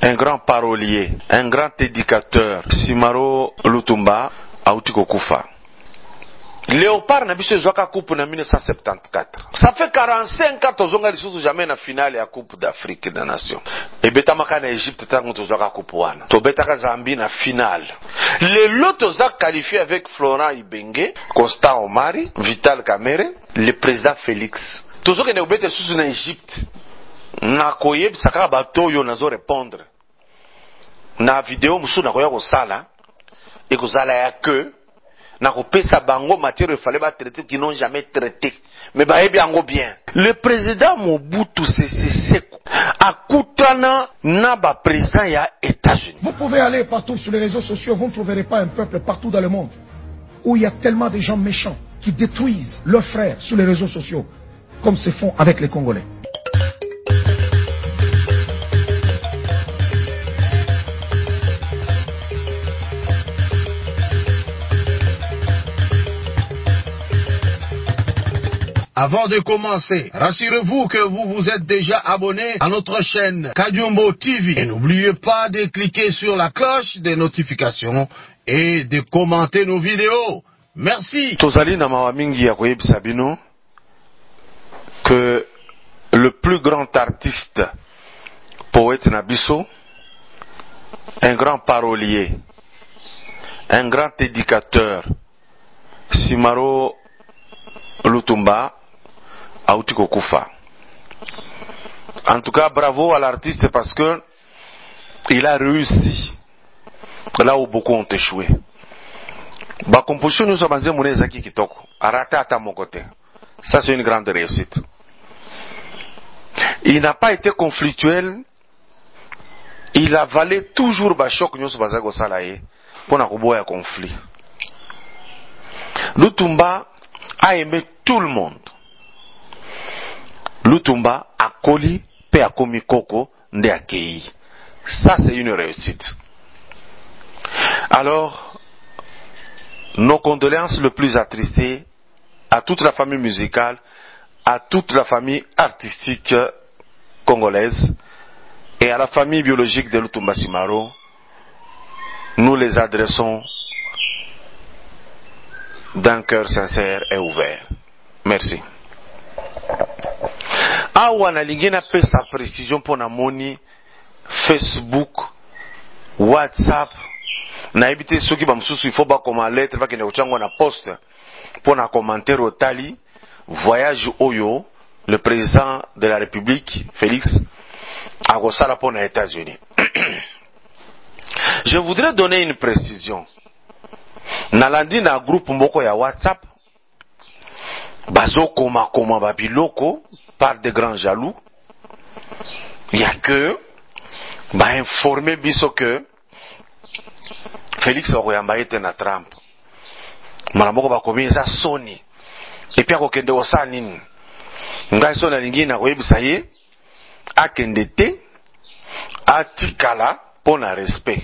un grand parolier, un grand éducateur, Simaro Lutumba, auti kokufa. Léopard n'a biso zoka coupe en 1974. Ça fait 45 ans tozonga lisusu jamais na finale ya Coupe d'Afrique des Nations. Et betamaka na Égypte tango tozoka coupe wana. To betaka Zambie na finale. Les lotos a qualifié avec Florent Ibenge, Constant Omari, Vital Kamerhe, le président Félix. Tozoka ne obete susu na Égypte. Na koyeb saka bato yo nazo répondre. Na vidéo musu na koya ko sala et ko sala ya que na kopesa bango matière il fallait ba traiter qui n'ont jamais traité mais ba ebi ango bien. Le président Mobutu Sese Seko akutana na ba président ya États-Unis. Vous pouvez aller partout sur les réseaux sociaux, vous ne trouverez pas un peuple partout dans le monde où il y a tellement de gens méchants qui détruisent leurs frères sur les réseaux sociaux comme se font avec les Congolais. Avant de commencer, rassurez-vous que vous vous êtes déjà abonné à notre chaîne Kadiombo TV. Et n'oubliez pas de cliquer sur la cloche des notifications et de commenter nos vidéos. Merci. Tozali na mawamingi ya koyebisa bino que le plus grand artiste, poète Nabiso, un grand parolier, un grand éducateur, Simaro Lutumba, auti kokufa. En tout cas, bravo à l'artiste parce que il a réussi là où beaucoup ont échoué. Ba composition nous sommes en train de kitoko. Arata à mon côté. Ça c'est une grande réussite. Il n'a pas été conflictuel. Il a valé toujours ba choc nous sommes en salaye pour na kuboya conflit. Lutumba a aimé tout le monde. Lutumba a koli pe a komi koko nde akei. Ça c'est une réussite. Alors, nos condoléances les plus attristées à toute la famille musicale, à toute la famille artistique congolaise et à la famille biologique de Lutumba Simaro. Nous les adressons d'un cœur sincère et ouvert. Merci. Awa na lingina pesa précision pour na moni Facebook, WhatsApp, na ebité soki ba msusu il faut ba comme lettre ba kende kuchangwa na poste pour na commentaire au tali voyage oyo le président de la République Félix a gosala pour les États-Unis. Je voudrais donner une précision. Nalandi na groupe moko ya WhatsApp bazo koma babiloko par des grands jaloux. Il y a que ba informer biso que Félix Okoyamba était na Trump. Malamoko ba komi za Sony. Et puis akokende osa nini. Ngai sona lingi na koyebisa ye akende te atikala pona respect.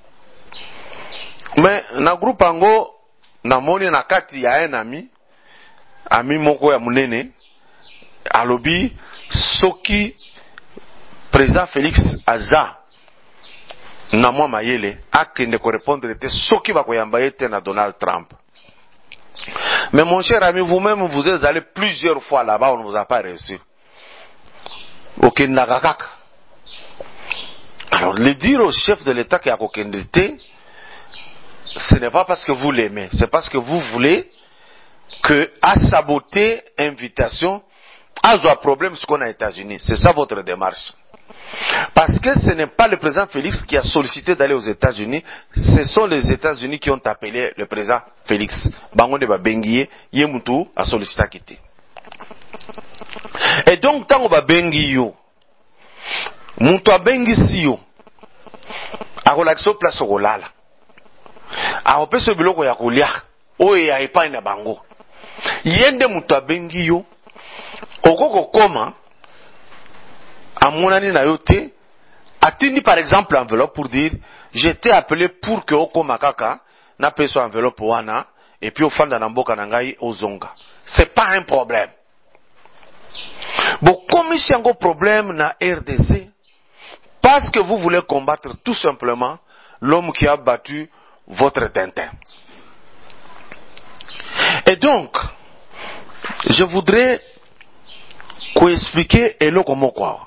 Mais na groupe ango na moni na kati ya un ami moko ya munene alobi soki président Félix aza na mwa mayele akende ko répondre te soki ba koyamba ete na Donald Trump. Mais mon cher ami, vous-même vous êtes allé plusieurs fois là-bas, on ne vous a pas reçu. Ok, nagakaka. Alors le dire au chef de l'État qui a kokendete, ce n'est pas parce que vous l'aimez, c'est parce que vous voulez que à saboter invitation, à un problème ce qu'on a aux États-Unis. C'est ça votre démarche. Parce que ce n'est pas le président Félix qui a sollicité d'aller aux États-Unis, ce sont les États-Unis qui ont appelé le président Félix. Bango de Babengiye, Yemutu a sollicité à quitter. Et donc, tant que Babengiyo, Muntu Abengisiyo, a relaxé place au Lala. A opé ce biloko ya kulia, oye ya epai na bango. Yende Muntu Abengiyo, okoko koma, à mon année nayote, atteint par exemple l'enveloppe pour dire j'étais appelé pour que Oko Makaka n'a pas son enveloppe wana et puis au fond de Namboka Nangai au Zonga. C'est pas un problème. Bon, comme il y a un problème na RDC, Parce que vous voulez combattre tout simplement l'homme qui a battu votre Tintin. Et donc, je voudrais qu'on explique Elo comment quoi.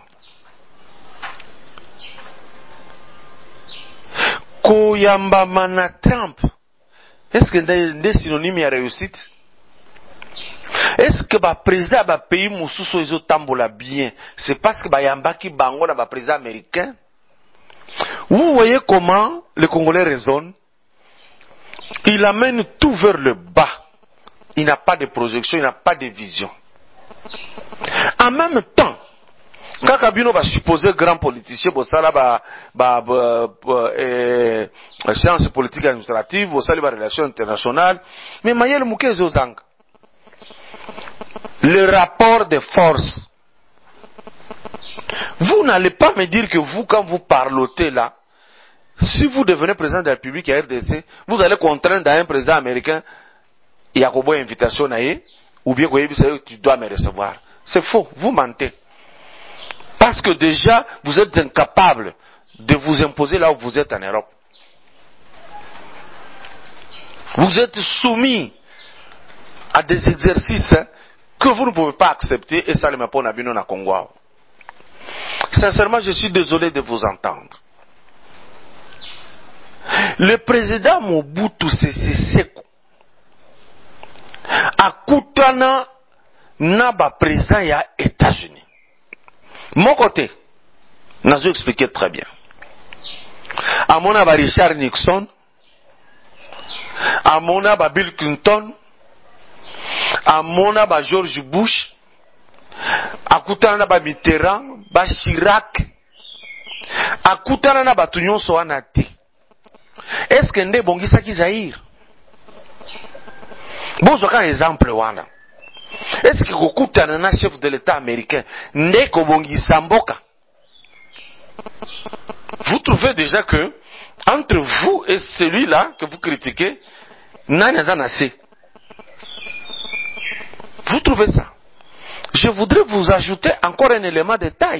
Koyamba mana Trump. Est-ce que c'est synonyme de réussite? Est-ce que le président du pays Moussousso Iso Tambola bien? C'est parce que Yamba qui bango le président américain? Vous voyez comment les Congolais raisonnent? Il amène tout vers le bas. Il n'a pas de projection, il n'a pas de vision. En même temps, quand Kabino va supposer grand politicien, sciences politiques administratives, relations internationales, mais Mayel Mouké Zozang. Le rapport de force. Vous n'allez pas me dire que vous, quand vous parlotez là, si vous devenez président de la République à RDC, vous allez contraindre un président américain, il y a une invitation à eux, ou bien tu dois me recevoir. C'est faux, vous mentez. Parce que déjà, vous êtes incapable de vous imposer là où vous êtes en Europe. Vous êtes soumis à des exercices que vous ne pouvez pas accepter, et ça ne m'a pas vu dans Congo. Sincèrement, je suis désolé de vous entendre. Le président Mobutu Sese Seko akutana na ba président ya États-Unis. Mon côté, je expliqué très bien. À mon avis, Richard Nixon, à mon avis, Bill Clinton, à mon avis, George Bush, à kutana na Mitterrand, Chirac, à kutana na Tunyon Soanate. Est-ce que nde bongisa ki Zaïre? Bon, je prends un exemple wana. Est-ce que kokutana na chef de l'État américain nde ko bongisa mboka? Vous trouvez déjà que entre vous et celui-là que vous critiquez, n'en assez. Vous trouvez ça? Je voudrais vous ajouter encore un élément de taille.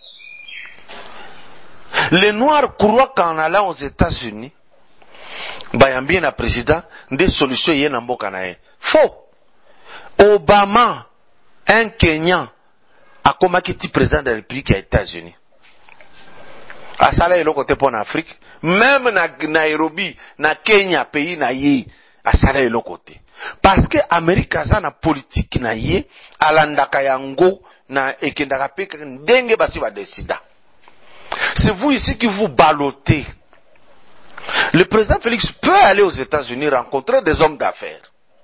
Les Noirs croient qu'en allant aux États-Unis, bayambi na président des solutions yé na mboka na ye. Faux. Obama, un Kenyan, a komaki ti président de la République des États-Unis. A sala yelo côté pour l'Afrique, même na Nairobi, na Kenya, pays na ye, a sala yelo côté. Parce que Amérique a na politique na ye, alandaka yango na ekendaka pe ndenge basi ba décida. C'est vous ici qui vous ballottez. Le président Félix peut aller aux États-Unis rencontrer des hommes d'affaires.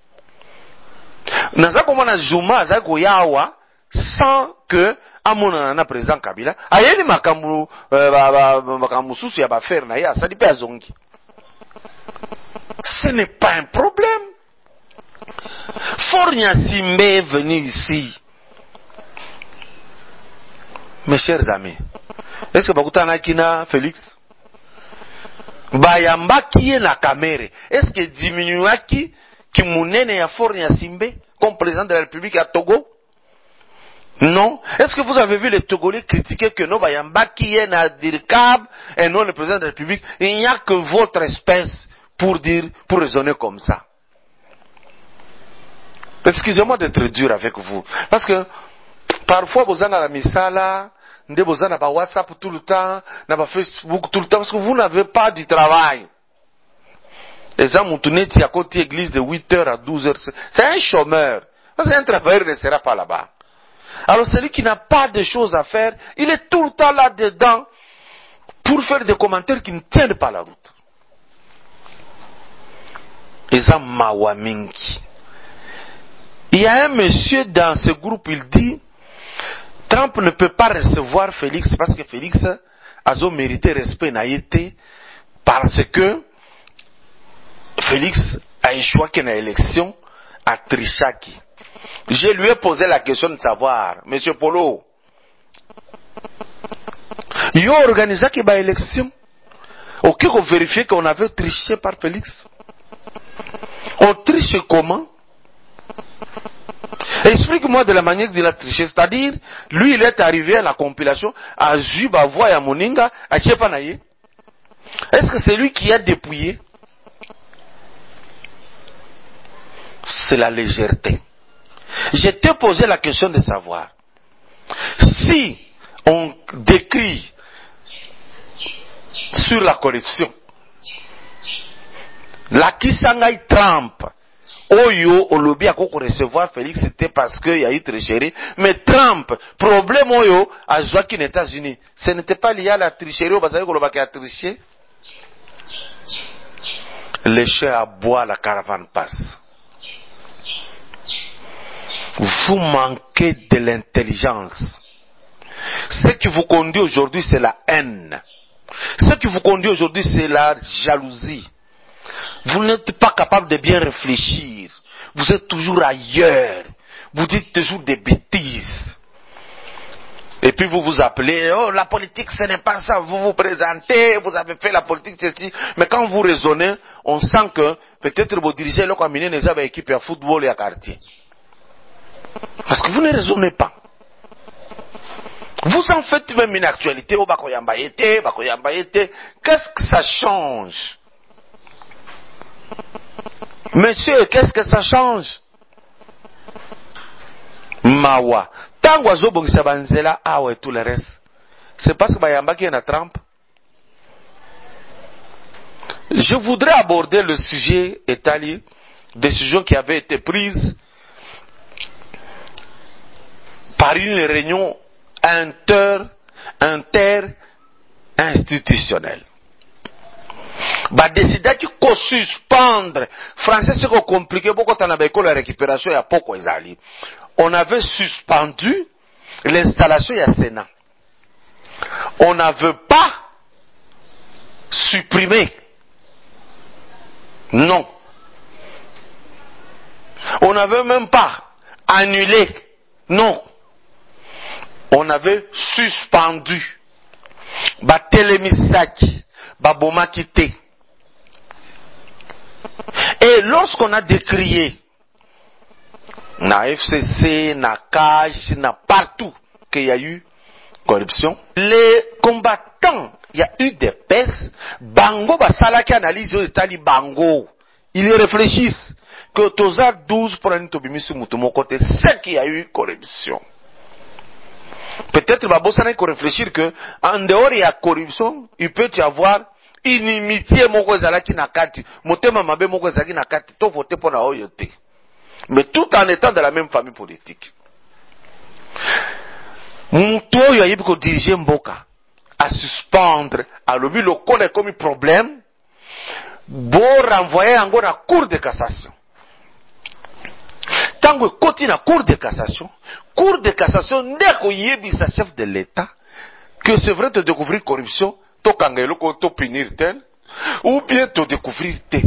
Nazakomona Zuma azako yawa sans que amona na président Kabila ayeli makambu makambu susu ya ba faire na ya sali pe azongi. Ce n'est pas un problème. Fornia Simbe est venu ici. Mes chers amis, est-ce que bakutana kina Félix? Bayambaki na kamere. Est-ce que diminuaki ki munene ya Fornia Simbe comme président de la République à Togo? Non. Est-ce que vous avez vu les Togolais critiquer que non Bayambaki na Dirkab et non le président de la République? Il n'y a que votre espèce pour raisonner comme ça. Excusez-moi d'être dur avec vous. Parce que parfois vous avez la misala, vous avez la WhatsApp tout le temps, na Facebook tout le temps, parce que vous n'avez pas du travail. Les gens m'ont tourné à côté de l'église de 8h à 12h. C'est un chômeur. Parce qu'un travailleur ne sera pas là-bas. Alors celui qui n'a pas de choses à faire, il est tout le temps là-dedans pour faire des commentaires qui ne tiennent pas la route. Les gens mawamingi. Il y a un monsieur dans ce groupe, il dit, Trump ne peut pas recevoir Félix parce que Félix a mérité respect naïté parce que Félix a échoué dans l'élection à Trichaki. Je lui ai posé la question de savoir, monsieur Polo, il a organisé une élection. Ok, on vérifiait qu'on avait triché par Félix. On triche comment? Explique-moi de la manière qu'il a triché. C'est-à-dire, lui, il est arrivé à la compilation, à Juba, Voix, à Moninga, à Tchepanaye. Est-ce que c'est lui qui a dépouillé? C'est la légèreté. Je t'ai posé la question de savoir si on décrit sur la corruption la Kisangai Trump Oyo olobi akoko recevoir Félix, c'était parce qu'il y a eu tricherie, mais Trump problème Oyo a joué aux États-Unis, ce n'était pas lié à la tricherie au Bazar Koloba qui a triché. Les chiens aboient, la caravane passe. Vous manquez de l'intelligence. Ce qui vous conduit aujourd'hui, c'est la haine. Ce qui vous conduit aujourd'hui, c'est la jalousie. Vous n'êtes pas capable de bien réfléchir. Vous êtes toujours ailleurs. Vous dites toujours des bêtises. Et puis vous vous appelez, oh la politique ce n'est pas ça, vous vous présentez, vous avez fait la politique ceci. Mais quand vous raisonnez, on sent que peut-être vos dirigeants l'ont amené les avec équipe à football et à quartier. Parce que vous ne raisonnez pas. Vous en faites même une actualité, oh Bakoyamba était. Qu'est-ce que ça change? Monsieur, qu'est-ce que ça change? Mawa. Tango azobongisa banzela awe tout le reste. C'est parce que Bayamba qui est na Trump. Je voudrais aborder le sujet étalé, décision qui avait été prise par une réunion inter-institutionnelle. Décider de suspendre, français c'est compliqué, beaucoup de la récupération, il y a beaucoup d'ali. On avait suspendu l'installation du Sénat. On ne veut pas supprimer. Non. On ne veut même pas annuler. Non. On avait suspendu. Télémisaki, Bomakité. Et lorsqu'on a décrié na FCC, na CAJ, na partout qu'il y a eu corruption, les combattants, il y a eu des pèses, Bango basala qui analyse au Italie Bango, ils réfléchissent que Toza 12 pour un tobimisu mutumo côté, c'est qu'il y a eu corruption. Peut-être Babosana qu'on réfléchir que en dehors il y a corruption, il peut y avoir inimitié moko ezalaki na kati, motema mabe moko ezalaki na kati, to voter pour na oyote. Mais tout en étant de la même famille politique. Mouto yo yebi ko diriger mboka à suspendre à lobi le code comme un problème bo renvoyer encore à cour de cassation. Tango koti na cour de cassation ndeko yebi sa chef de l'État que c'est vrai de découvrir corruption to kangelo ko to punir tel ou bien to découvrir tel.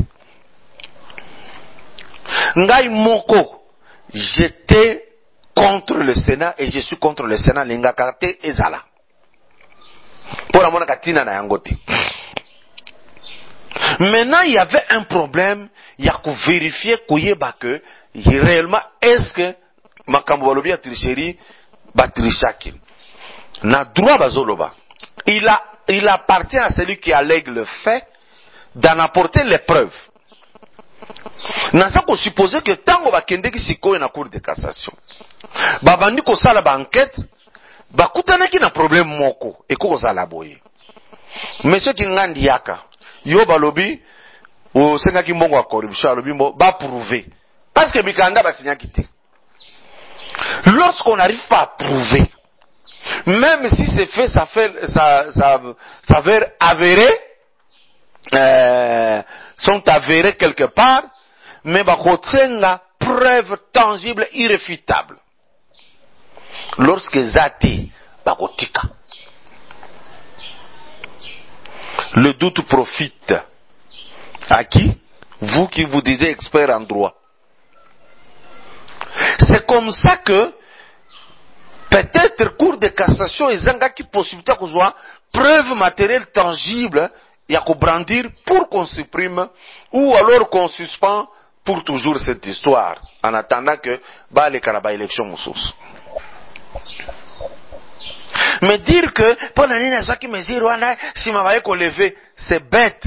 Ngai moko, j'étais contre le Sénat et je suis contre le Sénat Lingakate et Zala. Pour la mona katina na yangote. Maintenant, il y avait un problème, il y a qu'à vérifier que réellement est-ce que makambo balobi a tricherie ba trichaki. Na droit bazoloba. Il appartient à celui qui allègue le fait d'en apporter les preuves. Nasa ko supposer que tango bakende ki sikoyo na cour de cassation babandi ko sala ba enquête bakutana ki na problème moko eko ko sala boye monsieur Kingandi yaka yo balobi o senga ki mbongo wa corruption alobi ba prouver parce que mikanda basinya kité. Lorsqu'on n'arrive pas à prouver, même si c'est fait ça s'avère avéré, sont avérés quelque part, mais il la preuve tangible, irréfutable. Lorsque Zati bakotika, le doute profite à qui? Vous qui vous disiez expert en droit. C'est comme ça que peut-être cour de cassation et zanga qui possibilité qu'on soit preuve matérielle tangible. Il y a qu'à brandir pour qu'on supprime ou alors qu'on suspend pour toujours cette histoire, en attendant que les Kanaba élection moussous. Mais dire que pour la ligne qui mesure si ma qu'on lever, c'est bête.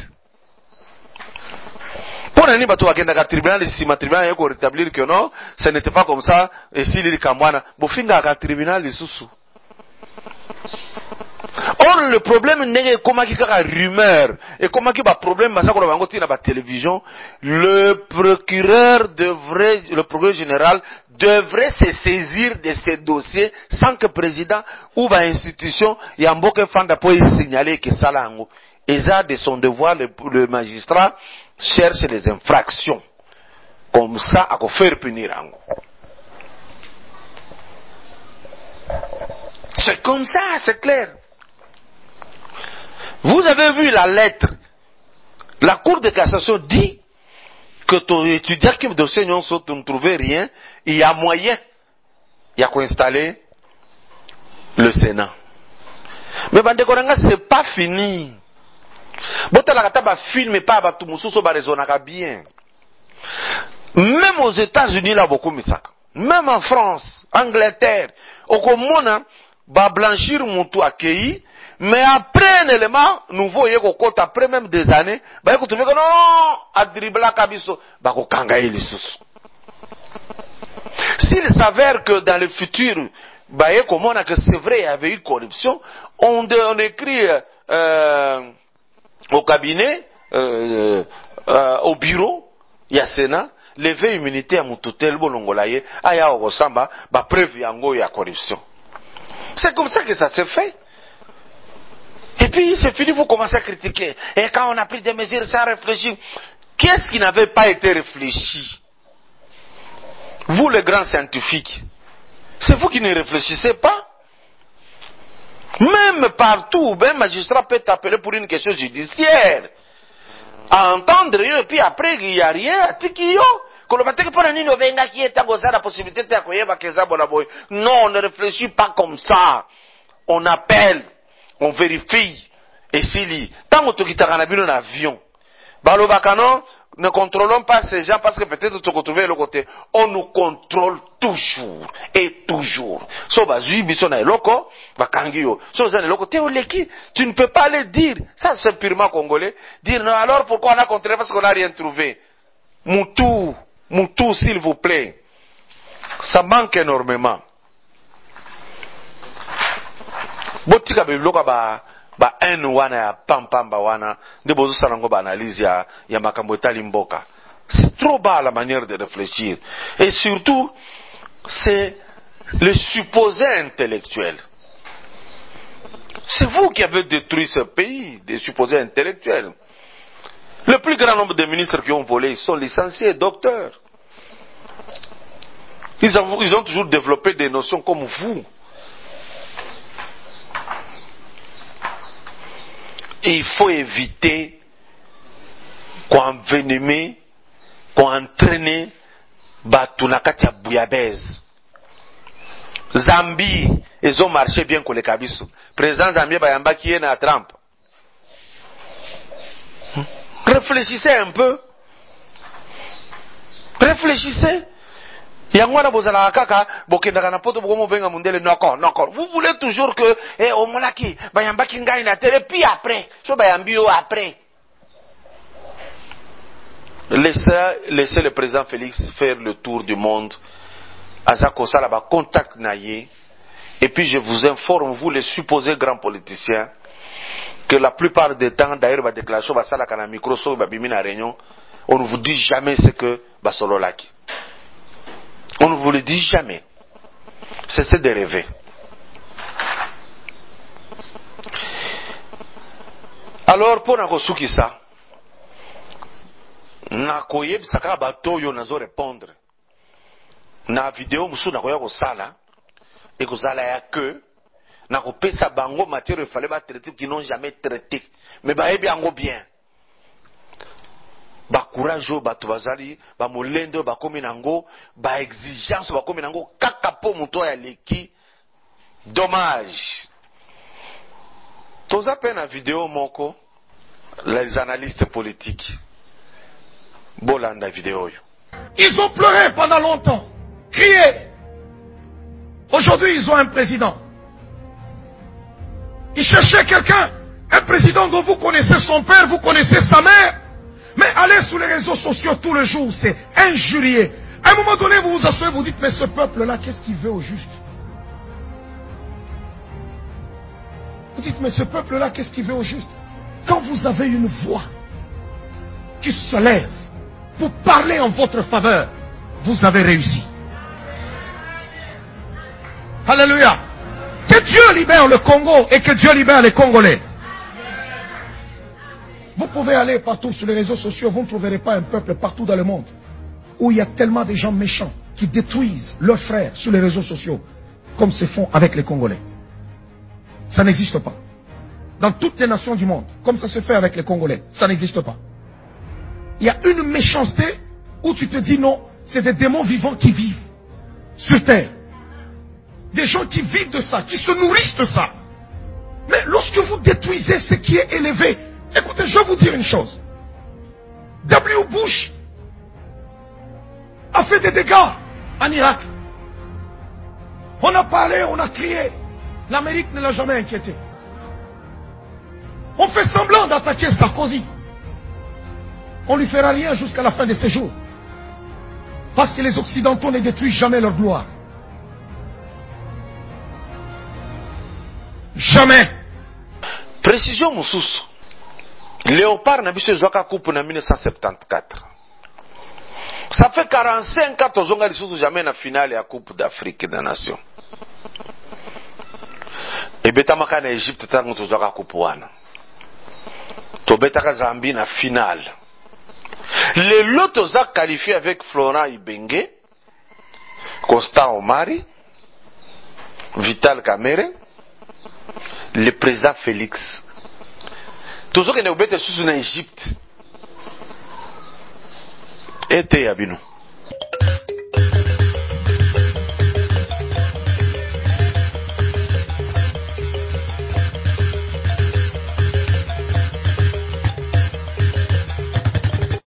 Pour la ligne bateau à tribunal, si ma tribunal est rétablir que non, ce n'était pas comme ça. Et si les Kamwana, bofinga à tribunal les sous. Or le problème n'est comment qu'il y a rumeur et comment qu'il y a problème mais ça qu'on va voir dans la télévision. Le procureur général devrait se saisir de ces dossiers sans que le président ou l'institution y a un beaucoup de gens pour signaler que ça là. Et ça de son devoir le magistrat cherche les infractions comme ça à faire punir. C'est comme ça, c'est clair. Vous avez vu la lettre. La Cour de cassation dit que ton étudiant qui dossier ne trouvait rien, il y a moyen. Il y a quoi installer le Sénat. Mais Bandekoranga, c'est pas fini. Botalakata film pas batumususo ba raisonnaka bien. Même aux États-Unis là beaucoup misaka. Même en France, Angleterre, au Comona ba blanchir mutu accueilli. Mais après un élément nouveau, après même des années, bah vous trouvez que non, à dribbler kabiso, bah ko kangaye les sous. S'il s'avère que dans le futur, bah comment on a que c'est vrai, il y avait eu corruption, on écrit au cabinet, au bureau, il y a Sénat, lever immunité à mututel bolongolaye, aya okosamba, bah preuve yango il y a corruption. C'est comme ça que ça se fait. Et puis, c'est fini, vous commencez à critiquer. Et quand on a pris des mesures sans réfléchir, qu'est-ce qui n'avait pas été réfléchi? Vous, les grands scientifiques, c'est vous qui ne réfléchissez pas? Même partout, un magistrat peut t'appeler pour une question judiciaire. À entendre, et puis après, il n'y a rien. Non, on ne réfléchit pas comme ça. On appelle. On vérifie. Et s'il y tant que tu as un avion, ne contrôlons pas ces gens parce que peut-être tu retrouves de l'autre côté. On nous contrôle toujours et toujours. Tu ne peux pas le dire. Ça c'est purement congolais. Dire non, alors pourquoi on a contrôlé parce qu'on n'a rien trouvé. Moutou, s'il vous plaît. Ça manque énormément. Botika biloka ba wana ya pampamba wana nde bozo salango ba analyse ya makambo etali mboka. C'est trop bas la manière de réfléchir et surtout c'est le supposé intellectuel. C'est vous qui avez détruit ce pays, des supposés intellectuels. Le plus grand nombre de ministres qui ont volé sont licenciés, docteurs. Ils ont toujours développé des notions comme vous. Il faut éviter qu'envenimer, qu'entraîner Batunakati à Bouyabèze. Zambie, ils ont marché bien que les Kabiso. Président Zambie Bayamba qui est à Trump. Réfléchissez un peu. Réfléchissez. Yangwana bozala kaka bokendaka na poto bokomo benga mundele noko. Vous voulez toujours que au monaki bayamba kinga ina télé puis après so bayambio après. Laissez le président Félix faire le tour du monde. Azako là ba contact naye. Et puis je vous informe, vous les supposés grands politiciens, que la plupart des temps d'ailleurs ba déclaration ba sala kana micro so ba bimi na réunion, on ne vous dit jamais ce que ba solo laki. On ne vous le dit jamais. Cessez de rêver. Alors, pour Nakosuki ça, Nakoyeb Saka Batoyo nazo répondre. Na vidéo musu Nakoya Kosala, et Kosala ya que, Nakopesa Bango matière il fallait pas traiter qui n'ont jamais traité. Mais Baebi Ango bien. Ba courage ba tubazali ba molendo ba komi nango ba exigence ba komi nango kaka po muto ya leki dommage. Toza pena vidéo moko les analystes politiques bolanda vidéo yo Ils ont pleuré pendant longtemps, crié. Aujourd'hui, ils ont un président. Ils cherchaient quelqu'un, un président dont vous connaissez son père, vous connaissez sa mère. Mais allez sur les réseaux sociaux tout le jour, c'est injurié. À un moment donné, vous vous asseyez, vous dites, mais ce peuple-là, qu'est-ce qu'il veut au juste? Vous dites, mais ce peuple-là, qu'est-ce qu'il veut au juste? Quand vous avez une voix qui se lève pour parler en votre faveur, vous avez réussi. Alléluia. Que Dieu libère le Congo et que Dieu libère les Congolais. Vous pouvez aller partout sur les réseaux sociaux, vous ne trouverez pas un peuple partout dans le monde où il y a tellement de gens méchants qui détruisent leurs frères sur les réseaux sociaux comme se font avec les Congolais. Ça n'existe pas. Dans toutes les nations du monde, comme ça se fait avec les Congolais, ça n'existe pas. Il y a une méchanceté où tu te dis non, c'est des démons vivants qui vivent sur terre. Des gens qui vivent de ça, qui se nourrissent de ça. Mais lorsque vous détruisez ce qui est élevé, écoutez, je vais vous dire une chose. W. Bush a fait des dégâts en Irak. On a parlé, on a crié. L'Amérique ne l'a jamais inquiété. On fait semblant d'attaquer Sarkozy. On ne lui fera rien jusqu'à la fin de ses jours. Parce que les Occidentaux ne détruisent jamais leur gloire. Jamais. Précision Moussous. Léopard n'a biso zoka coupe en 1974. Ça fait 45 ans qu'ils ont jamais na finale à la Coupe d'Afrique des Nations. Et betamaka na Égypte tango tozoka coupe wana. To betaka Zambie na finale. Les lotos ont qualifié avec Florent Ibenge, Constant Omari, Vital Kamerhe, le président Félix. Tous ceux qui ont été sous en Égypte étaient à Bino.